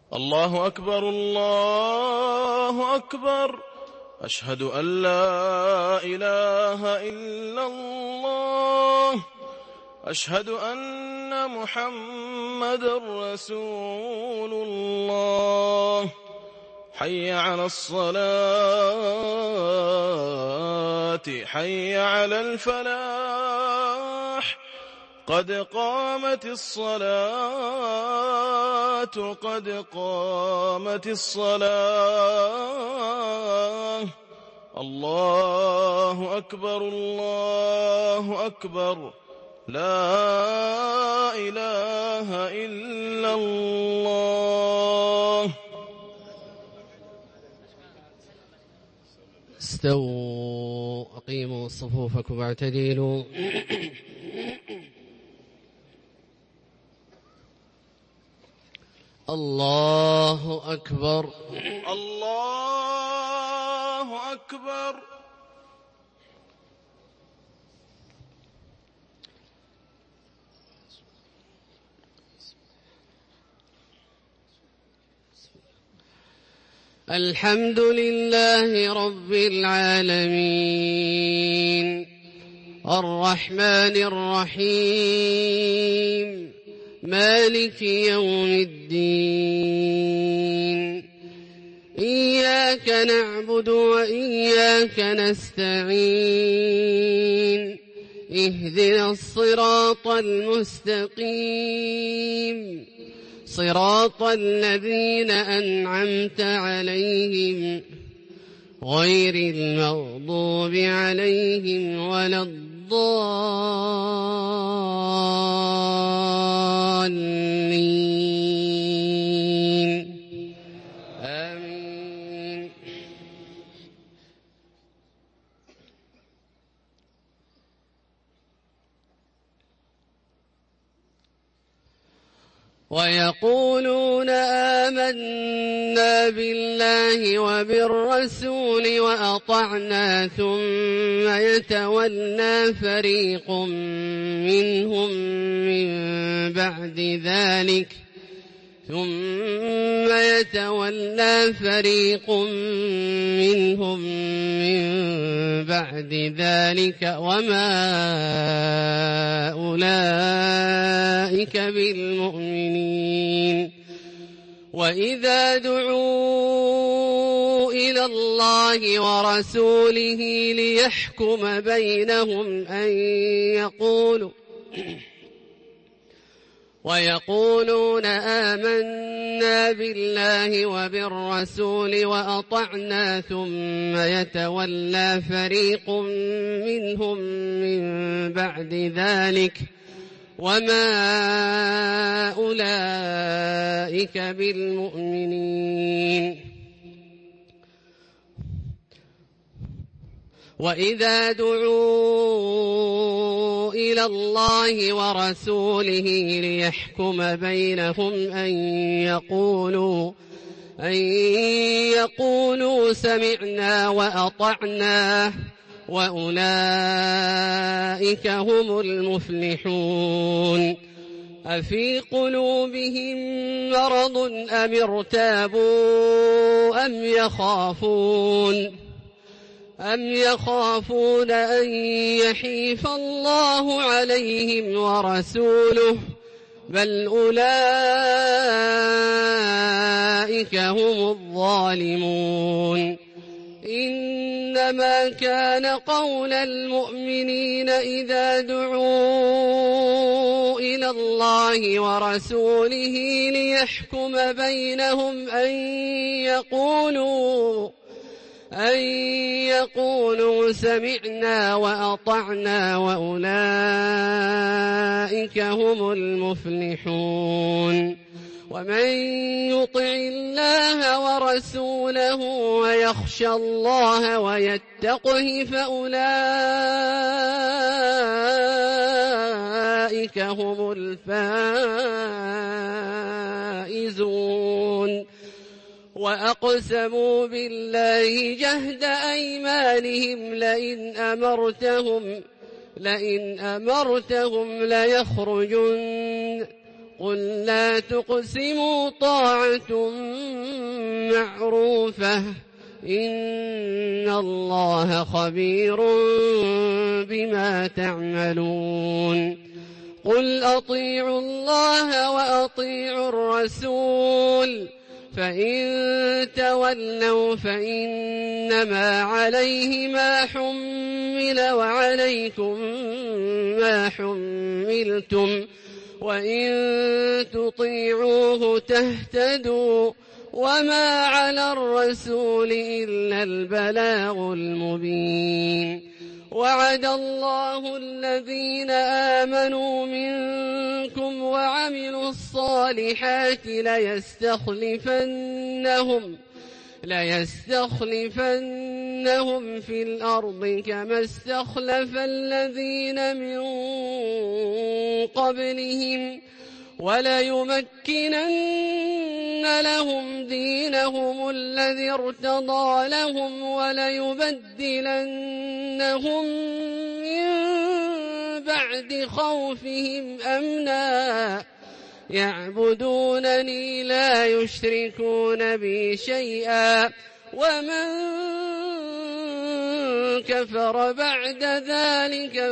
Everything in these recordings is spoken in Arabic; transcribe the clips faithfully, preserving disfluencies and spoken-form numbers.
الله أكبر الله أكبر. أشهد أن لا إله إلا الله. أشهد أن محمدًا رسول الله. حي على الصلاة حي على الفلاح. قد قامت الصلاة قد قامت الصلاة. الله أكبر الله أكبر. لا إله إلا الله. استووا أقيموا صفوفكم واعتدلوا. الله أكبر الله أكبر. الحمد لله رب العالمين الرحمن الرحيم مالك يوم الدين. إياك نعبد وإياك نستعين. اهدنا الصراط المستقيم صراط الذين أنعمت عليهم غير المغضوب عليهم ولا الضالين. آمين. ويقولون آمنا بالله وبالرسول وأطعنا ثم يتولى فريق منهم من بعد ذلك ثم يتولى فريق منهم من بعد ذلك وما أولئك بالمؤمنين. وإذا دعوا إلى الله ورسوله ليحكم بينهم أن يقولوا ويقولون آمنا بالله وبالرسول وأطعنا ثم يتولى فريق منهم من بعد ذلك وما أولئك بالمؤمنين. وإذا دعوا إلى الله ورسوله ليحكم بينهم أن يقولوا أن يقولوا سمعنا وأطعنا وأولئك هم المفلحون. أفي قلوبهم مرض أم ارتابوا أم يخافون أم يخافون أن يحيف الله عليهم ورسوله بل أولئك هم الظالمون. إنما كان قول المؤمنين إذا دعوا إلى الله ورسوله ليحكم بينهم أن يقولوا أن يقولوا سمعنا وأطعنا وأولئك هم المفلحون. ومن يطع الله ورسوله ويخشى الله ويتقه فأولئك هم الفائزون. وأقسموا بالله جهد أيمانهم لئن أمرتهم لئن أمرتهم ليخرجن قل لا تقسموا طاعة معروفة إن الله خبير بما تعملون قل أطيعوا الله وأطيعوا الرسول فإن تولوا فإنما عليه ما حمل وعليكم ما حملتم وإن تطيعوه تهتدوا وما على الرسول إلا البلاغ المبين وعد الله الذين آمنوا منكم وعملوا الصالحات ليستخلفنهم ليستخلفنهم في الأرض كما استخلف الذين من قبلهم وليمكنن لهم دينهم الذي ارتضى لهم وليبدلنهم من بعد خوفهم أمنا يعبدونني لا يشركون بي شيئا ومن كفر بعد ذلك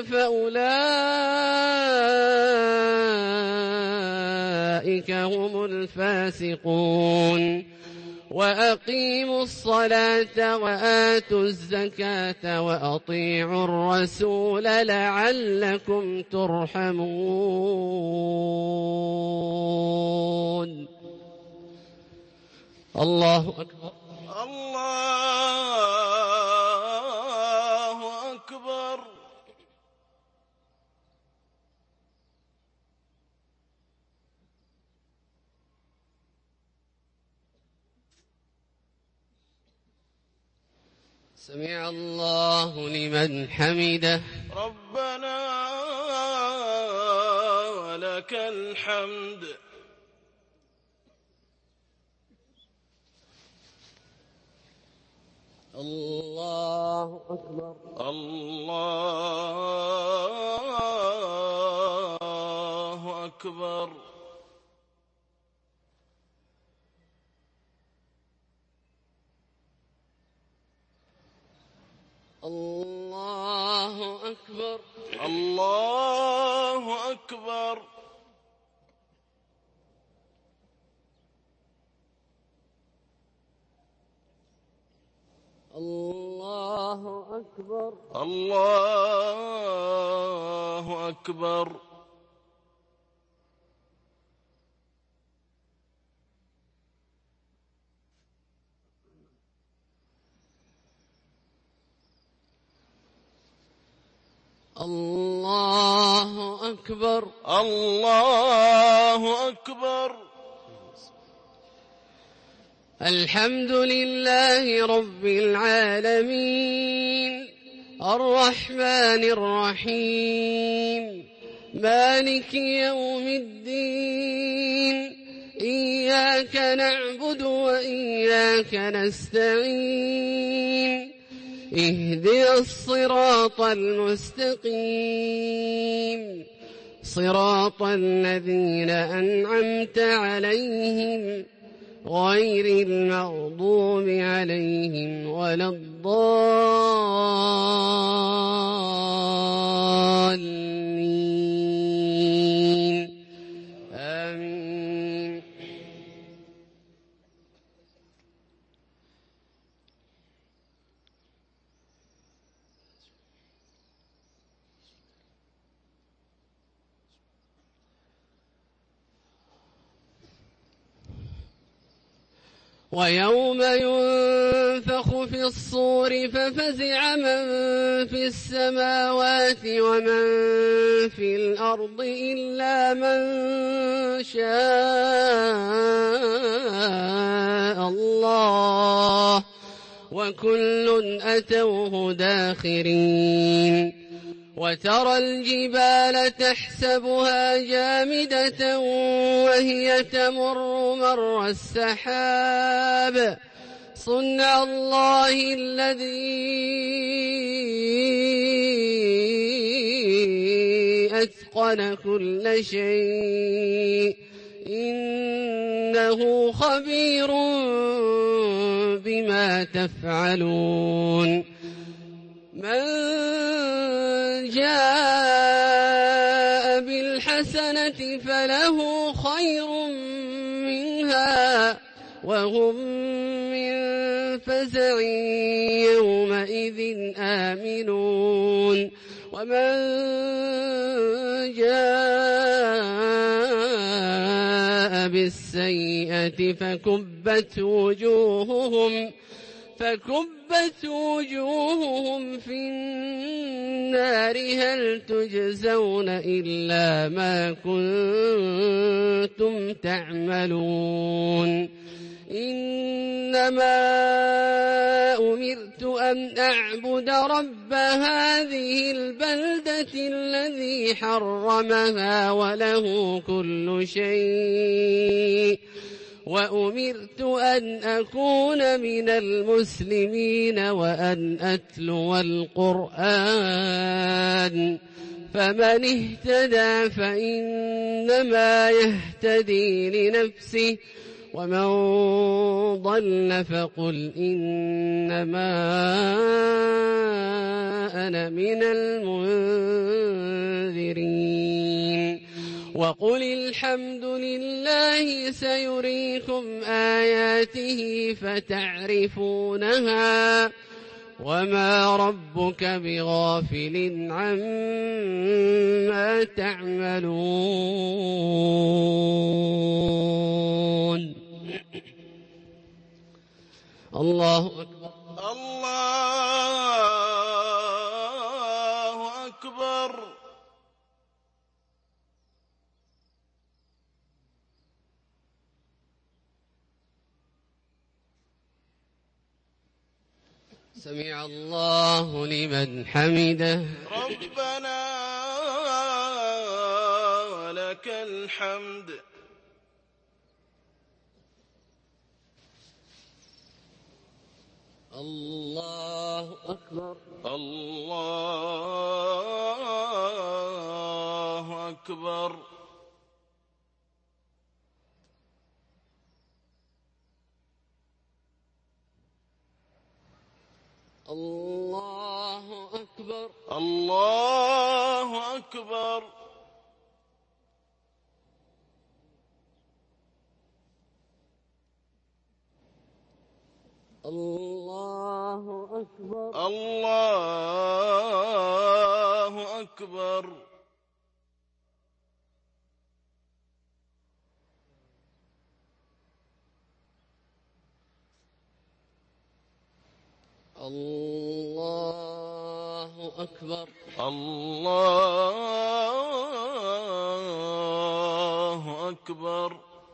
فأولئك هم الفاسقون وأقيموا الصلاة وآتوا الزكاة وأطيعوا الرسول لعلكم ترحمون الله أكبر الله أكبر سمع الله لمن حمده ربنا ولك الحمد الله أكبر الله أكبر الله أكبر الله أكبر الله أكبر الله أكبر الله أكبر الله أكبر الحمد لله رب العالمين الرحمن الرحيم مالك يوم الدين إياك نعبد وإياك نستعين اهدنا الصراط المستقيم صراط الذين أنعمت عليهم غير المغضوب عليهم ولا الضالين آمين ويوم ينفخ في الصور ففزع من في السماوات ومن في الأرض إلا من شاء الله وكل أتوه داخرين وترى الجبال تحسبها جامدة وهي تمر مر السحاب صنع الله الذي أتقن كل شيء إنه خبير بما تفعلون من جاء بالحسنة فله خير منها وهم من فزع يومئذ آمنون ومن جاء بالسيئة فكبت وجوههم فكبت وجوههم في النار هل تجزون إلا ما كنتم تعملون إنما أمرت أن أعبد رب هذه البلدة الذي حرمها وله كل شيء وأمرت أن أكون من المسلمين وأن أتلو القرآن فمن اهتدى فإنما يهتدي لنفسه ومن ضل فقل إنما أنا من المنذرين وقل الحمد لله سيريكم آياته فتعرفونها وما ربك بغافل عما تعملون الله أكبر الله أكبر سمع الله لمن حمده ربنا ولك الحمد الله أكبر الله أكبر الله أكبر الله أكبر الله أكبر الله أكبر الله أكبر الله أكبر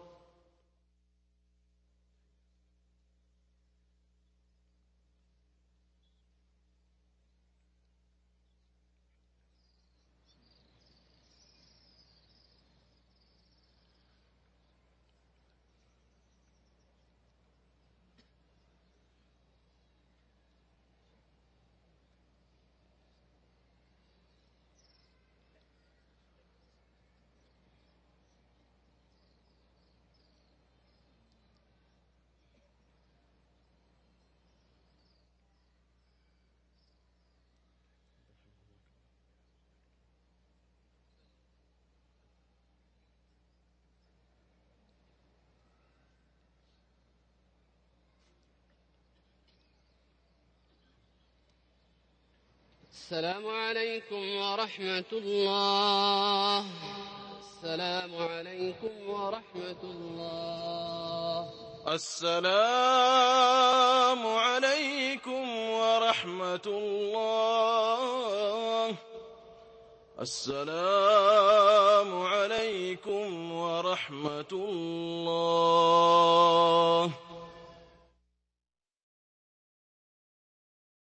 السلام عليكم ورحمة الله السلام عليكم ورحمة الله السلام عليكم ورحمة الله السلام عليكم ورحمة الله